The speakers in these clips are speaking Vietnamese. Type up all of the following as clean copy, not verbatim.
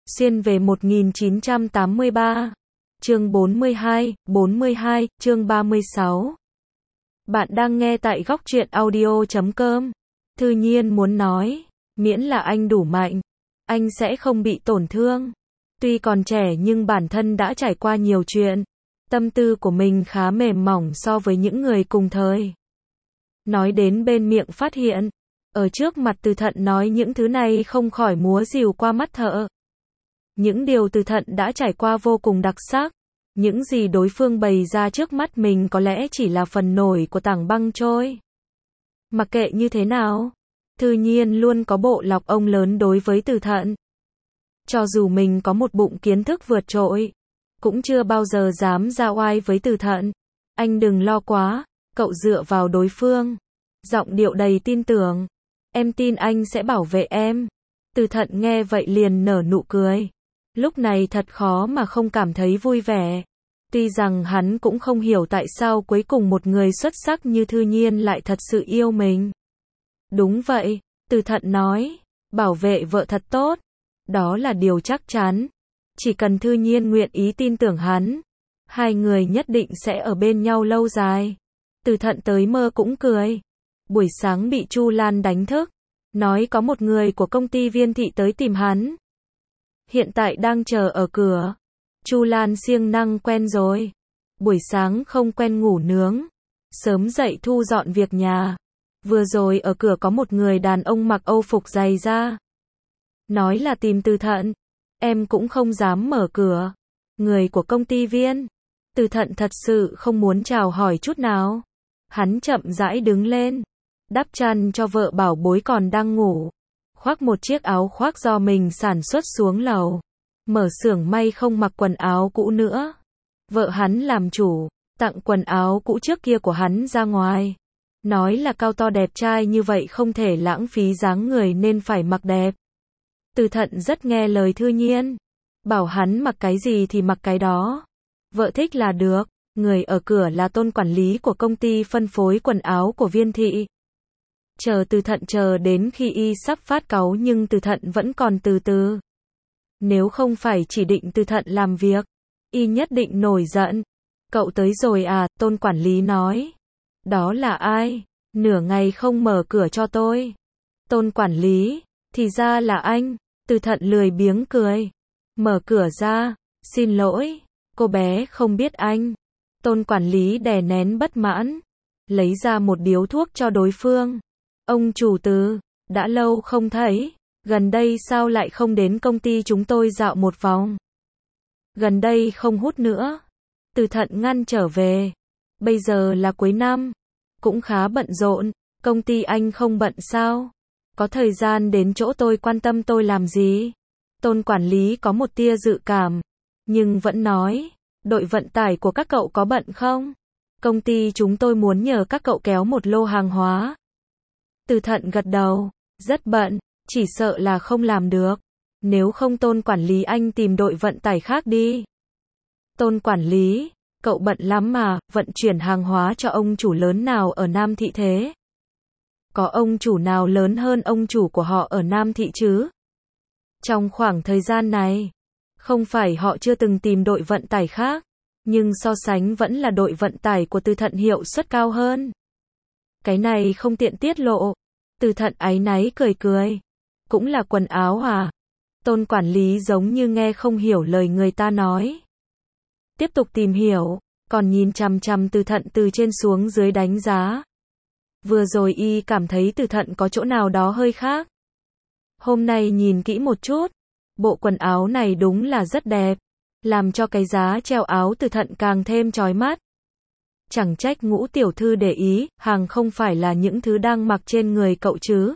Xuyên về 1983. Chương 42, chương 36. Bạn đang nghe tại góc truyện audio.com. Thư Nhiên muốn nói, miễn là anh đủ mạnh, anh sẽ không bị tổn thương. Tuy còn trẻ nhưng bản thân đã trải qua nhiều chuyện. Tâm tư của mình khá mềm mỏng so với những người cùng thời. Nói đến bên miệng phát hiện, ở trước mặt Từ Thận nói những thứ này không khỏi múa rìu qua mắt thợ. Những điều Từ Thận đã trải qua vô cùng đặc sắc. Những gì đối phương bày ra trước mắt mình có lẽ chỉ là phần nổi của tảng băng trôi. Mặc kệ như thế nào, Thư Nhiên luôn có bộ lọc ông lớn đối với Từ Thận. Cho dù mình có một bụng kiến thức vượt trội, cũng chưa bao giờ dám ra oai với Từ Thận. Anh đừng lo quá, cậu dựa vào đối phương. Giọng điệu đầy tin tưởng. Em tin anh sẽ bảo vệ em. Từ Thận nghe vậy liền nở nụ cười. Lúc này thật khó mà không cảm thấy vui vẻ. Tuy rằng hắn cũng không hiểu tại sao cuối cùng một người xuất sắc như Thư Nhiên lại thật sự yêu mình. Đúng vậy, Từ Thận nói, bảo vệ vợ thật tốt. Đó là điều chắc chắn. Chỉ cần Thư Nhiên nguyện ý tin tưởng hắn, hai người nhất định sẽ ở bên nhau lâu dài. Từ Thận tới mơ cũng cười. Buổi sáng bị Chu Lan đánh thức, nói có một người của công ty Viên Thị tới tìm hắn. Hiện tại đang chờ ở cửa. Chu Lan siêng năng quen rồi. Buổi sáng không quen ngủ nướng. Sớm dậy thu dọn việc nhà. Vừa rồi ở cửa có một người đàn ông mặc âu phục dày da. Nói là tìm Từ Thận. Em cũng không dám mở cửa. Người của công ty Viên. Từ Thận thật sự không muốn chào hỏi chút nào. Hắn chậm rãi đứng lên. Đắp chăn cho vợ bảo bối còn đang ngủ. Khoác một chiếc áo khoác do mình sản xuất xuống lầu. Mở xưởng may không mặc quần áo cũ nữa. Vợ hắn làm chủ, tặng quần áo cũ trước kia của hắn ra ngoài. Nói là cao to đẹp trai như vậy không thể lãng phí dáng người nên phải mặc đẹp. Từ Thận rất nghe lời Thư Nhiên. Bảo hắn mặc cái gì thì mặc cái đó. Vợ thích là được. Người ở cửa là Tôn quản lý của công ty phân phối quần áo của Viên Thị. Chờ Từ Thận chờ đến khi y sắp phát cáu nhưng Từ Thận vẫn còn từ từ. Nếu không phải chỉ định Từ Thận làm việc, y nhất định nổi giận. Cậu tới rồi à, Tôn quản lý nói. Đó là ai? Nửa ngày không mở cửa cho tôi. Tôn quản lý, thì ra là anh. Từ Thận lười biếng cười. Mở cửa ra, xin lỗi, cô bé không biết anh. Tôn quản lý đè nén bất mãn. Lấy ra một điếu thuốc cho đối phương. Ông chủ Từ, đã lâu không thấy. Gần đây sao lại không đến công ty chúng tôi dạo một vòng? Gần đây không hút nữa. Từ Thận ngăn trở về. Bây giờ là cuối năm. Cũng khá bận rộn. Công ty anh không bận sao? Có thời gian đến chỗ tôi quan tâm tôi làm gì? Tôn quản lý có một tia dự cảm. Nhưng vẫn nói. Đội vận tải của các cậu có bận không? Công ty chúng tôi muốn nhờ các cậu kéo một lô hàng hóa. Từ Thận gật đầu. Rất bận. Chỉ sợ là không làm được. Nếu không Tôn quản lý anh tìm đội vận tải khác đi. Tôn quản lý, cậu bận lắm mà, vận chuyển hàng hóa cho ông chủ lớn nào ở Nam Thị thế? Có ông chủ nào lớn hơn ông chủ của họ ở Nam Thị chứ? Trong khoảng thời gian này, không phải họ chưa từng tìm đội vận tải khác, nhưng so sánh vẫn là đội vận tải của Từ Thận hiệu suất cao hơn. Cái này không tiện tiết lộ. Từ Thận áy náy cười cười. Cũng là quần áo à? Tôn quản lý giống như nghe không hiểu lời người ta nói. Tiếp tục tìm hiểu, còn nhìn chằm chằm Từ Thận từ trên xuống dưới đánh giá. Vừa rồi y cảm thấy Từ Thận có chỗ nào đó hơi khác. Hôm nay nhìn kỹ một chút, bộ quần áo này đúng là rất đẹp, làm cho cái giá treo áo Từ Thận càng thêm chói mắt. Chẳng trách Ngũ tiểu thư để ý, hàng không phải là những thứ đang mặc trên người cậu chứ.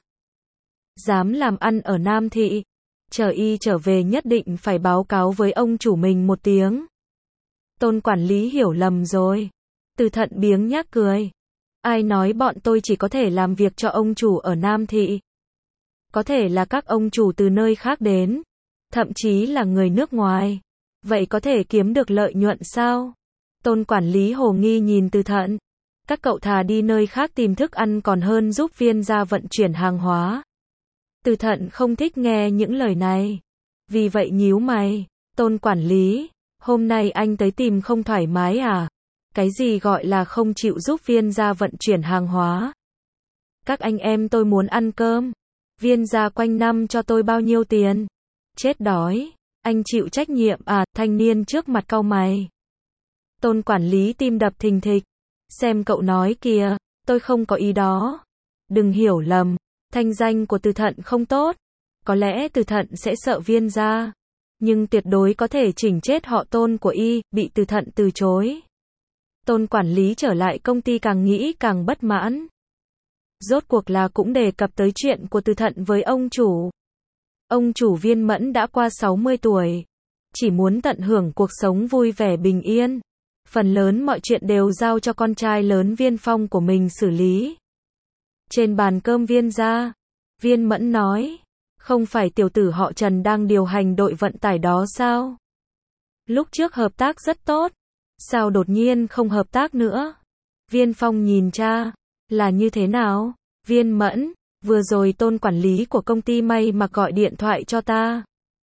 Dám làm ăn ở Nam Thị. Chờ y trở về nhất định phải báo cáo với ông chủ mình một tiếng. Tôn quản lý hiểu lầm rồi. Từ Thận biếng nhác cười. Ai nói bọn tôi chỉ có thể làm việc cho ông chủ ở Nam Thị? Có thể là các ông chủ từ nơi khác đến. Thậm chí là người nước ngoài. Vậy có thể kiếm được lợi nhuận sao? Tôn quản lý hồ nghi nhìn Từ Thận. Các cậu thà đi nơi khác tìm thức ăn còn hơn giúp Viên gia vận chuyển hàng hóa. Từ Thận không thích nghe những lời này. Vì vậy nhíu mày. Tôn quản lý, hôm nay anh tới tìm không thoải mái à? Cái gì gọi là không chịu giúp Viên gia vận chuyển hàng hóa? Các anh em tôi muốn ăn cơm. Viên gia quanh năm cho tôi bao nhiêu tiền? Chết đói. Anh chịu trách nhiệm à? Thanh niên trước mặt cau mày. Tôn quản lý tim đập thình thịch. Xem cậu nói kìa, tôi không có ý đó. Đừng hiểu lầm, thanh danh của Từ Thận không tốt. Có lẽ Từ Thận sẽ sợ Viên gia, nhưng tuyệt đối có thể chỉnh chết họ Tôn của y, bị Từ Thận từ chối. Tôn quản lý trở lại công ty càng nghĩ càng bất mãn. Rốt cuộc là cũng đề cập tới chuyện của Từ Thận với ông chủ. Ông chủ Viên Mẫn đã qua 60 tuổi, chỉ muốn tận hưởng cuộc sống vui vẻ bình yên. Phần lớn mọi chuyện đều giao cho con trai lớn Viên Phong của mình xử lý. Trên bàn cơm Viên gia, Viên Mẫn nói, không phải tiểu tử họ Trần đang điều hành đội vận tải đó sao? Lúc trước hợp tác rất tốt, sao đột nhiên không hợp tác nữa? Viên Phong nhìn cha, là như thế nào? Viên Mẫn, vừa rồi Tôn quản lý của công ty may mặc gọi điện thoại cho ta.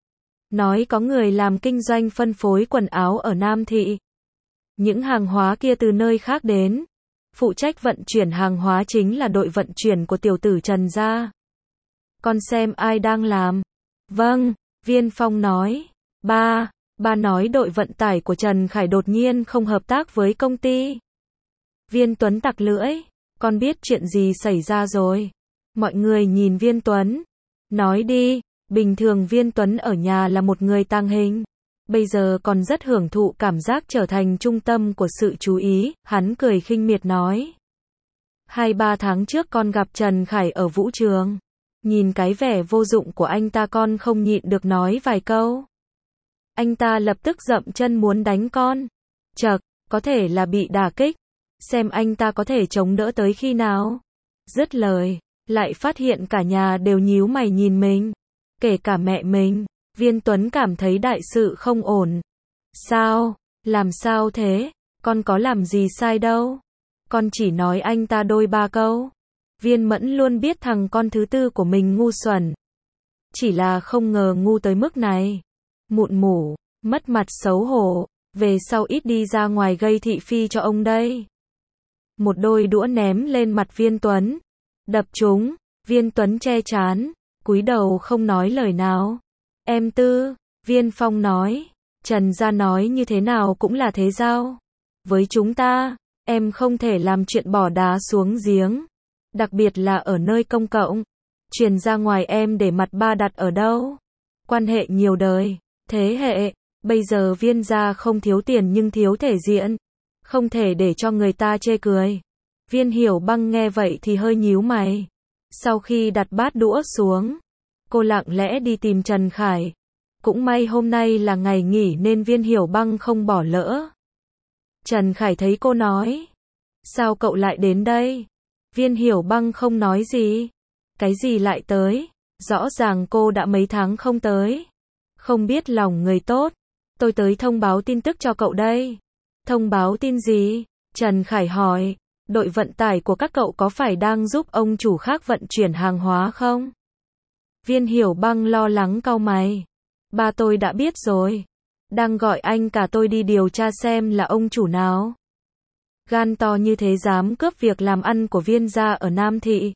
Nói có người làm kinh doanh phân phối quần áo ở Nam Thị. Những hàng hóa kia từ nơi khác đến. Phụ trách vận chuyển hàng hóa chính là đội vận chuyển của tiểu tử Trần gia. Con xem ai đang làm. Vâng, Viên Phong nói. Ba nói đội vận tải của Trần Khải đột nhiên không hợp tác với công ty. Viên Tuấn tặc lưỡi. Con biết chuyện gì xảy ra rồi. Mọi người nhìn Viên Tuấn. Nói đi, bình thường Viên Tuấn ở nhà là một người tàng hình. Bây giờ còn rất hưởng thụ cảm giác trở thành trung tâm của sự chú ý, hắn cười khinh miệt nói. 2-3 tháng trước con gặp Trần Khải ở vũ trường. Nhìn cái vẻ vô dụng của anh ta con không nhịn được nói vài câu. Anh ta lập tức dậm chân muốn đánh con. Chậc, có thể là bị đả kích. Xem anh ta có thể chống đỡ tới khi nào. Dứt lời, lại phát hiện cả nhà đều nhíu mày nhìn mình. Kể cả mẹ mình. Viên Tuấn cảm thấy đại sự không ổn. Sao? Làm sao thế? Con có làm gì sai đâu. Con chỉ nói anh ta đôi ba câu. Viên Mẫn luôn biết thằng con thứ tư của mình ngu xuẩn. Chỉ là không ngờ ngu tới mức này. Mụn mủ, mất mặt xấu hổ. Về sau ít đi ra ngoài gây thị phi cho ông đây. Một đôi đũa ném lên mặt Viên Tuấn. Đập trúng. Viên Tuấn che trán, cúi đầu không nói lời nào. Em Tư, Viên Phong nói, Trần gia nói như thế nào cũng là thế giao. Với chúng ta, em không thể làm chuyện bỏ đá xuống giếng. Đặc biệt là ở nơi công cộng. Truyền ra ngoài em để mặt ba đặt ở đâu. Quan hệ nhiều đời, thế hệ, bây giờ Viên gia không thiếu tiền nhưng thiếu thể diện. Không thể để cho người ta chê cười. Viên Hiểu Băng nghe vậy thì hơi nhíu mày. Sau khi đặt bát đũa xuống, cô lặng lẽ đi tìm Trần Khải. Cũng may hôm nay là ngày nghỉ nên Viên Hiểu Băng không bỏ lỡ. Trần Khải thấy cô nói. Sao cậu lại đến đây? Viên Hiểu Băng không nói gì. Cái gì lại tới? Rõ ràng cô đã mấy tháng không tới. Không biết lòng người tốt. Tôi tới thông báo tin tức cho cậu đây. Thông báo tin gì? Trần Khải hỏi. Đội vận tải của các cậu có phải đang giúp ông chủ khác vận chuyển hàng hóa không? Viên Hiểu Băng lo lắng cau mày. Ba tôi đã biết rồi. Đang gọi anh cả tôi đi điều tra xem là ông chủ nào. Gan to như thế dám cướp việc làm ăn của Viên gia ở Nam Thị.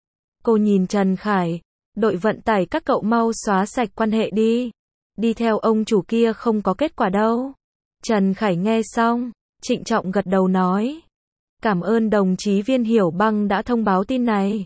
Cô nhìn Trần Khải. Đội vận tải các cậu mau xóa sạch quan hệ đi. Đi theo ông chủ kia không có kết quả đâu. Trần Khải nghe xong, trịnh trọng gật đầu nói. Cảm ơn đồng chí Viên Hiểu Băng đã thông báo tin này.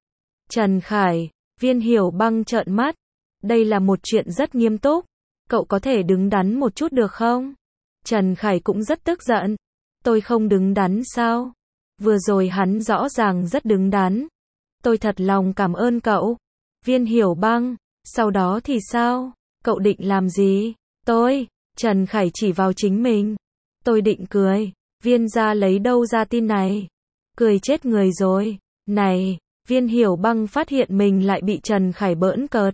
Trần Khải, Viên Hiểu Băng trợn mắt. Đây là một chuyện rất nghiêm túc. Cậu có thể đứng đắn một chút được không? Trần Khải cũng rất tức giận. Tôi không đứng đắn sao? Vừa rồi hắn rõ ràng rất đứng đắn. Tôi thật lòng cảm ơn cậu. Viên Hiểu Băng, sau đó thì sao? Cậu định làm gì? Trần Khải chỉ vào chính mình. Tôi định cười. Viên gia lấy đâu ra tin này? Cười chết người rồi. Này, Viên Hiểu Băng phát hiện mình lại bị Trần Khải bỡn cợt.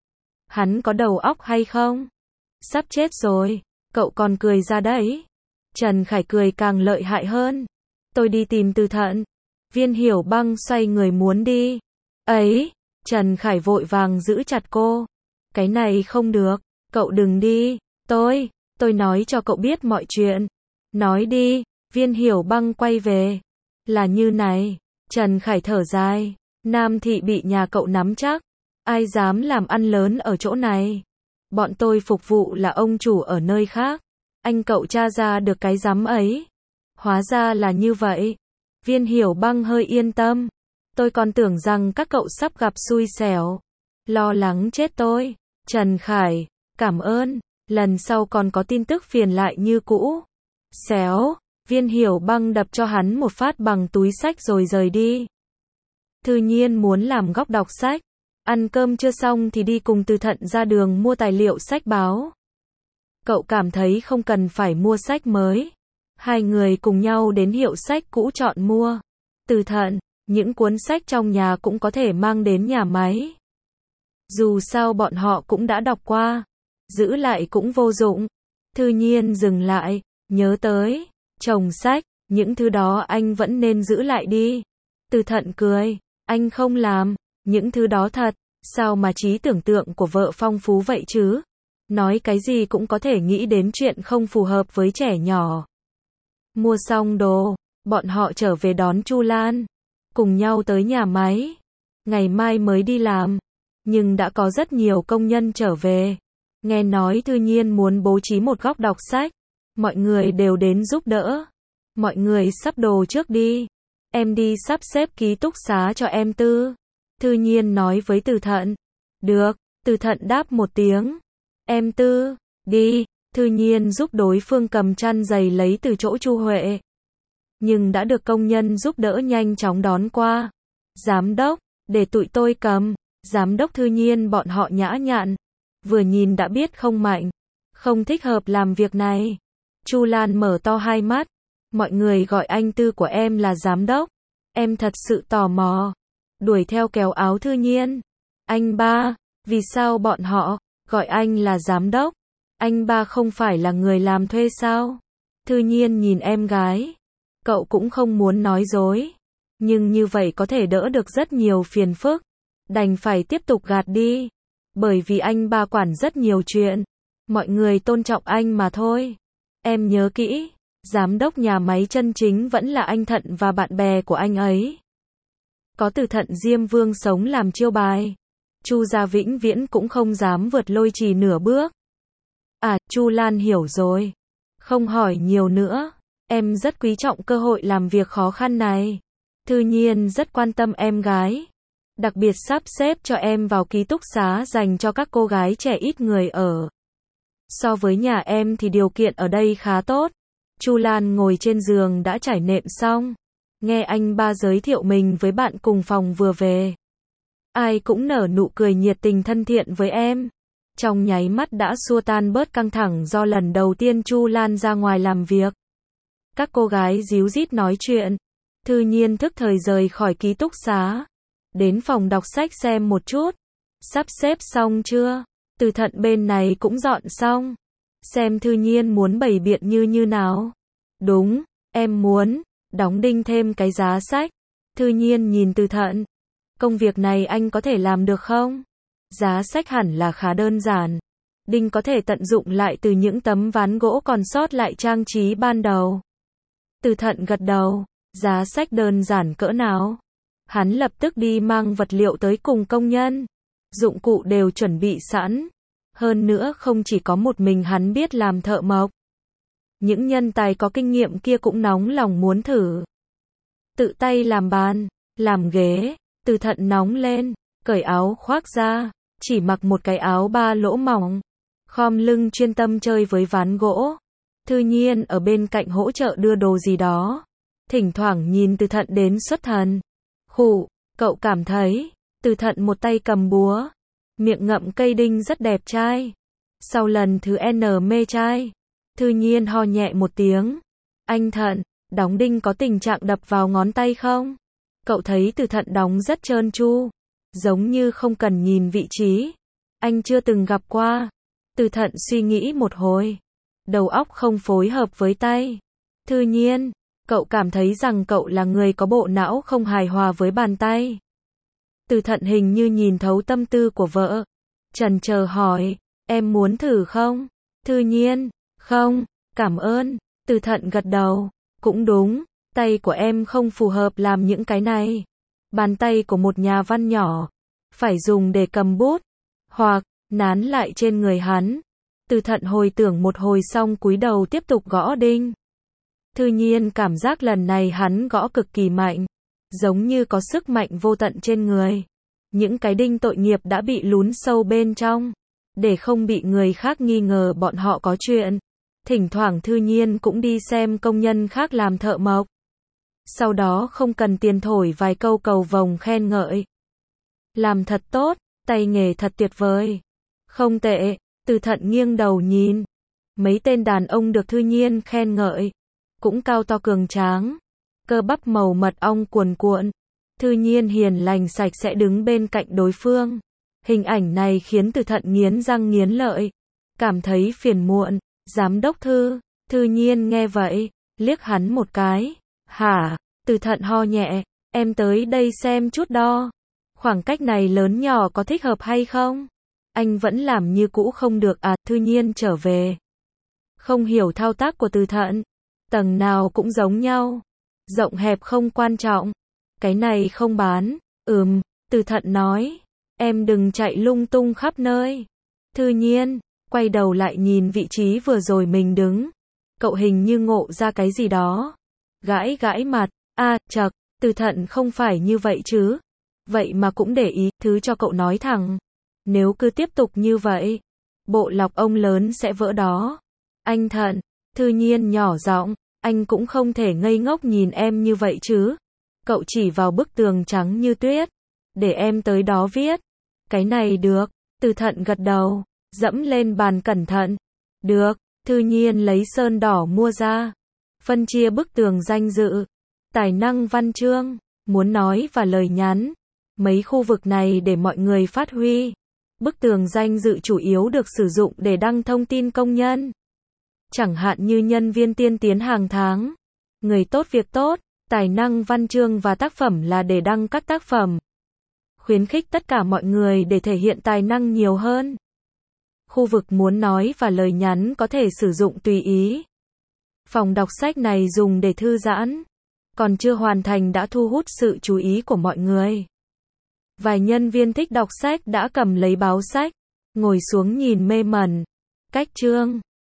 Hắn có đầu óc hay không? Sắp chết rồi. Cậu còn cười ra đấy. Trần Khải cười càng lợi hại hơn. Tôi đi tìm Từ Thận. Viên Hiểu Băng xoay người muốn đi. Ấy, Trần Khải vội vàng giữ chặt cô. Cái này không được, cậu đừng đi, tôi nói cho cậu biết mọi chuyện. Nói đi, Viên Hiểu Băng quay về. Là như này, Trần Khải thở dài, Nam Thị bị nhà cậu nắm chắc, ai dám làm ăn lớn ở chỗ này. Bọn tôi phục vụ là ông chủ ở nơi khác, anh cậu tra ra được cái rắm ấy. Hóa ra là như vậy. Viên Hiểu Băng hơi yên tâm. Tôi còn tưởng rằng các cậu sắp gặp xui xẻo. Lo lắng chết tôi. Trần Khải, cảm ơn, lần sau còn có tin tức phiền lại như cũ. Xéo, Viên Hiểu Băng đập cho hắn một phát bằng túi sách rồi rời đi. Thư Nhiên muốn làm góc đọc sách. Ăn cơm chưa xong thì đi cùng Từ Thận ra đường mua tài liệu sách báo. Cậu cảm thấy không cần phải mua sách mới. Hai người cùng nhau đến hiệu sách cũ chọn mua. Từ Thận, những cuốn sách trong nhà cũng có thể mang đến nhà máy. Dù sao bọn họ cũng đã đọc qua, giữ lại cũng vô dụng. Thư Nhiên dừng lại, nhớ tới, chồng sách, những thứ đó anh vẫn nên giữ lại đi. Từ Thận cười, anh không làm, những thứ đó thật, sao mà trí tưởng tượng của vợ phong phú vậy chứ? Nói cái gì cũng có thể nghĩ đến chuyện không phù hợp với trẻ nhỏ. Mua xong đồ, bọn họ trở về đón Chu Lan, cùng nhau tới nhà máy. Ngày mai mới đi làm, nhưng đã có rất nhiều công nhân trở về. Nghe nói Thư Nhiên muốn bố trí một góc đọc sách, mọi người đều đến giúp đỡ. Mọi người sắp đồ trước đi, em đi sắp xếp ký túc xá cho em Tư. Thư Nhiên nói với Từ Thận. Được, Từ Thận đáp một tiếng. Em Tư, đi. Thư Nhiên giúp đối phương cầm chăn giày lấy từ chỗ Chu Huệ. Nhưng đã được công nhân giúp đỡ nhanh chóng đón qua. Giám đốc, để tụi tôi cầm. Giám đốc Thư Nhiên bọn họ nhã nhặn. Vừa nhìn đã biết không mạnh, không thích hợp làm việc này. Chu Lan mở to hai mắt. Mọi người gọi anh Tư của em là giám đốc. Em thật sự tò mò. Đuổi theo kéo áo Thư Nhiên. Anh ba, vì sao bọn họ gọi anh là giám đốc? Anh ba không phải là người làm thuê sao? Thư Nhiên nhìn em gái. Cậu cũng không muốn nói dối. Nhưng như vậy có thể đỡ được rất nhiều phiền phức. Đành phải tiếp tục gạt đi. Bởi vì anh ba quản rất nhiều chuyện. Mọi người tôn trọng anh mà thôi. Em nhớ kỹ. Giám đốc nhà máy chân chính vẫn là anh Thận và bạn bè của anh ấy. Có Từ Thận Diêm Vương sống làm chiêu bài. Chu gia vĩnh viễn cũng không dám vượt Lôi Trì nửa bước. À, Chu Lan hiểu rồi. Không hỏi nhiều nữa. Em rất quý trọng cơ hội làm việc khó khăn này. Thư Nhiên rất quan tâm em gái. Đặc biệt sắp xếp cho em vào ký túc xá dành cho các cô gái trẻ ít người ở. So với nhà em thì điều kiện ở đây khá tốt. Chu Lan ngồi trên giường đã trải nệm xong. Nghe anh ba giới thiệu mình với bạn cùng phòng vừa về. Ai cũng nở nụ cười nhiệt tình thân thiện với em. Trong nháy mắt đã xua tan bớt căng thẳng do lần đầu tiên Chu Lan ra ngoài làm việc. Các cô gái díu dít nói chuyện. Thư Nhiên thức thời rời khỏi ký túc xá. Đến phòng đọc sách xem một chút. Sắp xếp xong chưa? Từ Thận bên này cũng dọn xong. Xem Thư Nhiên muốn bày biện như nào. Đúng, em muốn đóng đinh thêm cái giá sách. Thư Nhiên nhìn Từ Thận. Công việc này anh có thể làm được không? Giá sách hẳn là khá đơn giản. Đinh có thể tận dụng lại từ những tấm ván gỗ còn sót lại trang trí ban đầu. Từ Thận gật đầu. Giá sách đơn giản cỡ nào? Hắn lập tức đi mang vật liệu tới cùng công nhân. Dụng cụ đều chuẩn bị sẵn. Hơn nữa không chỉ có một mình hắn biết làm thợ mộc. Những nhân tài có kinh nghiệm kia cũng nóng lòng muốn thử. Tự tay làm bàn, làm ghế. Từ Thận nóng lên, cởi áo khoác ra, chỉ mặc một cái áo ba lỗ mỏng. Khom lưng chuyên tâm chơi với ván gỗ. Thư Nhiên ở bên cạnh hỗ trợ đưa đồ gì đó. Thỉnh thoảng nhìn Từ Thận đến xuất thần. Khụ, cậu cảm thấy. Từ Thận một tay cầm búa. Miệng ngậm cây đinh rất đẹp trai. Sau lần thứ N mê trai. Thư Nhiên ho nhẹ một tiếng. Anh Thận, đóng đinh có tình trạng đập vào ngón tay không? Cậu thấy Từ Thận đóng rất trơn tru. Giống như không cần nhìn vị trí. Anh chưa từng gặp qua. Từ Thận suy nghĩ một hồi. Đầu óc không phối hợp với tay. Thư Nhiên, cậu cảm thấy rằng cậu là người có bộ não không hài hòa với bàn tay. Từ Thận hình như nhìn thấu tâm tư của vợ. chần chờ hỏi, em muốn thử không? Thư Nhiên, không, cảm ơn. Từ Thận gật đầu, cũng đúng, tay của em không phù hợp làm những cái này. Bàn tay của một nhà văn nhỏ, phải dùng để cầm bút, hoặc nán lại trên người hắn. Từ Thận hồi tưởng một hồi xong cúi đầu tiếp tục gõ đinh. Thư Nhiên cảm giác lần này hắn gõ cực kỳ mạnh, giống như có sức mạnh vô tận trên người. Những cái đinh tội nghiệp đã bị lún sâu bên trong, để không bị người khác nghi ngờ bọn họ có chuyện. Thỉnh thoảng Thư Nhiên cũng đi xem công nhân khác làm thợ mộc. Sau đó không cần tiền thổi vài câu cầu vồng khen ngợi. Làm thật tốt, tay nghề thật tuyệt vời. Không tệ, Từ Thận nghiêng đầu nhìn. Mấy tên đàn ông được Thư Nhiên khen ngợi, cũng cao to cường tráng, cơ bắp màu mật ong cuồn cuộn. Thư Nhiên hiền lành sạch sẽ đứng bên cạnh đối phương. Hình ảnh này khiến Từ Thận nghiến răng nghiến lợi, cảm thấy phiền muộn. Giám đốc Thư, Thư Nhiên nghe vậy, liếc hắn một cái. Hả? Từ Thận ho nhẹ, em tới đây xem chút đo. Khoảng cách này lớn nhỏ có thích hợp hay không? Anh vẫn làm như cũ không được à? Thư Nhiên trở về. Không hiểu thao tác của Từ Thận. Tầng nào cũng giống nhau. Rộng hẹp không quan trọng. Cái này không bán. Từ Thận nói. Em đừng chạy lung tung khắp nơi. Thư Nhiên quay đầu lại nhìn vị trí vừa rồi mình đứng. Cậu hình như ngộ ra cái gì đó. Gãi gãi mặt. Chậc, Từ Thận không phải như vậy chứ. Vậy mà cũng để ý, thứ cho cậu nói thẳng. Nếu cứ tiếp tục như vậy, bộ lọc ông lớn sẽ vỡ đó. Anh Thận, Thư Nhiên nhỏ giọng, anh cũng không thể ngây ngốc nhìn em như vậy chứ. Cậu chỉ vào bức tường trắng như tuyết. Để em tới đó viết. Cái này được. Từ Thận gật đầu, dẫm lên bàn cẩn thận. Được, Thư Nhiên lấy sơn đỏ mua ra. Phân chia bức tường danh dự, tài năng văn chương, muốn nói và lời nhắn. Mấy khu vực này để mọi người phát huy. Bức tường danh dự chủ yếu được sử dụng để đăng thông tin công nhân. Chẳng hạn như nhân viên tiên tiến hàng tháng, người tốt việc tốt, tài năng văn chương và tác phẩm là để đăng các tác phẩm. Khuyến khích tất cả mọi người để thể hiện tài năng nhiều hơn. Khu vực muốn nói và lời nhắn có thể sử dụng tùy ý. Phòng đọc sách này dùng để thư giãn. Còn chưa hoàn thành đã thu hút sự chú ý của mọi người. Vài nhân viên thích đọc sách đã cầm lấy báo sách, ngồi xuống nhìn mê mẩn. Cách chương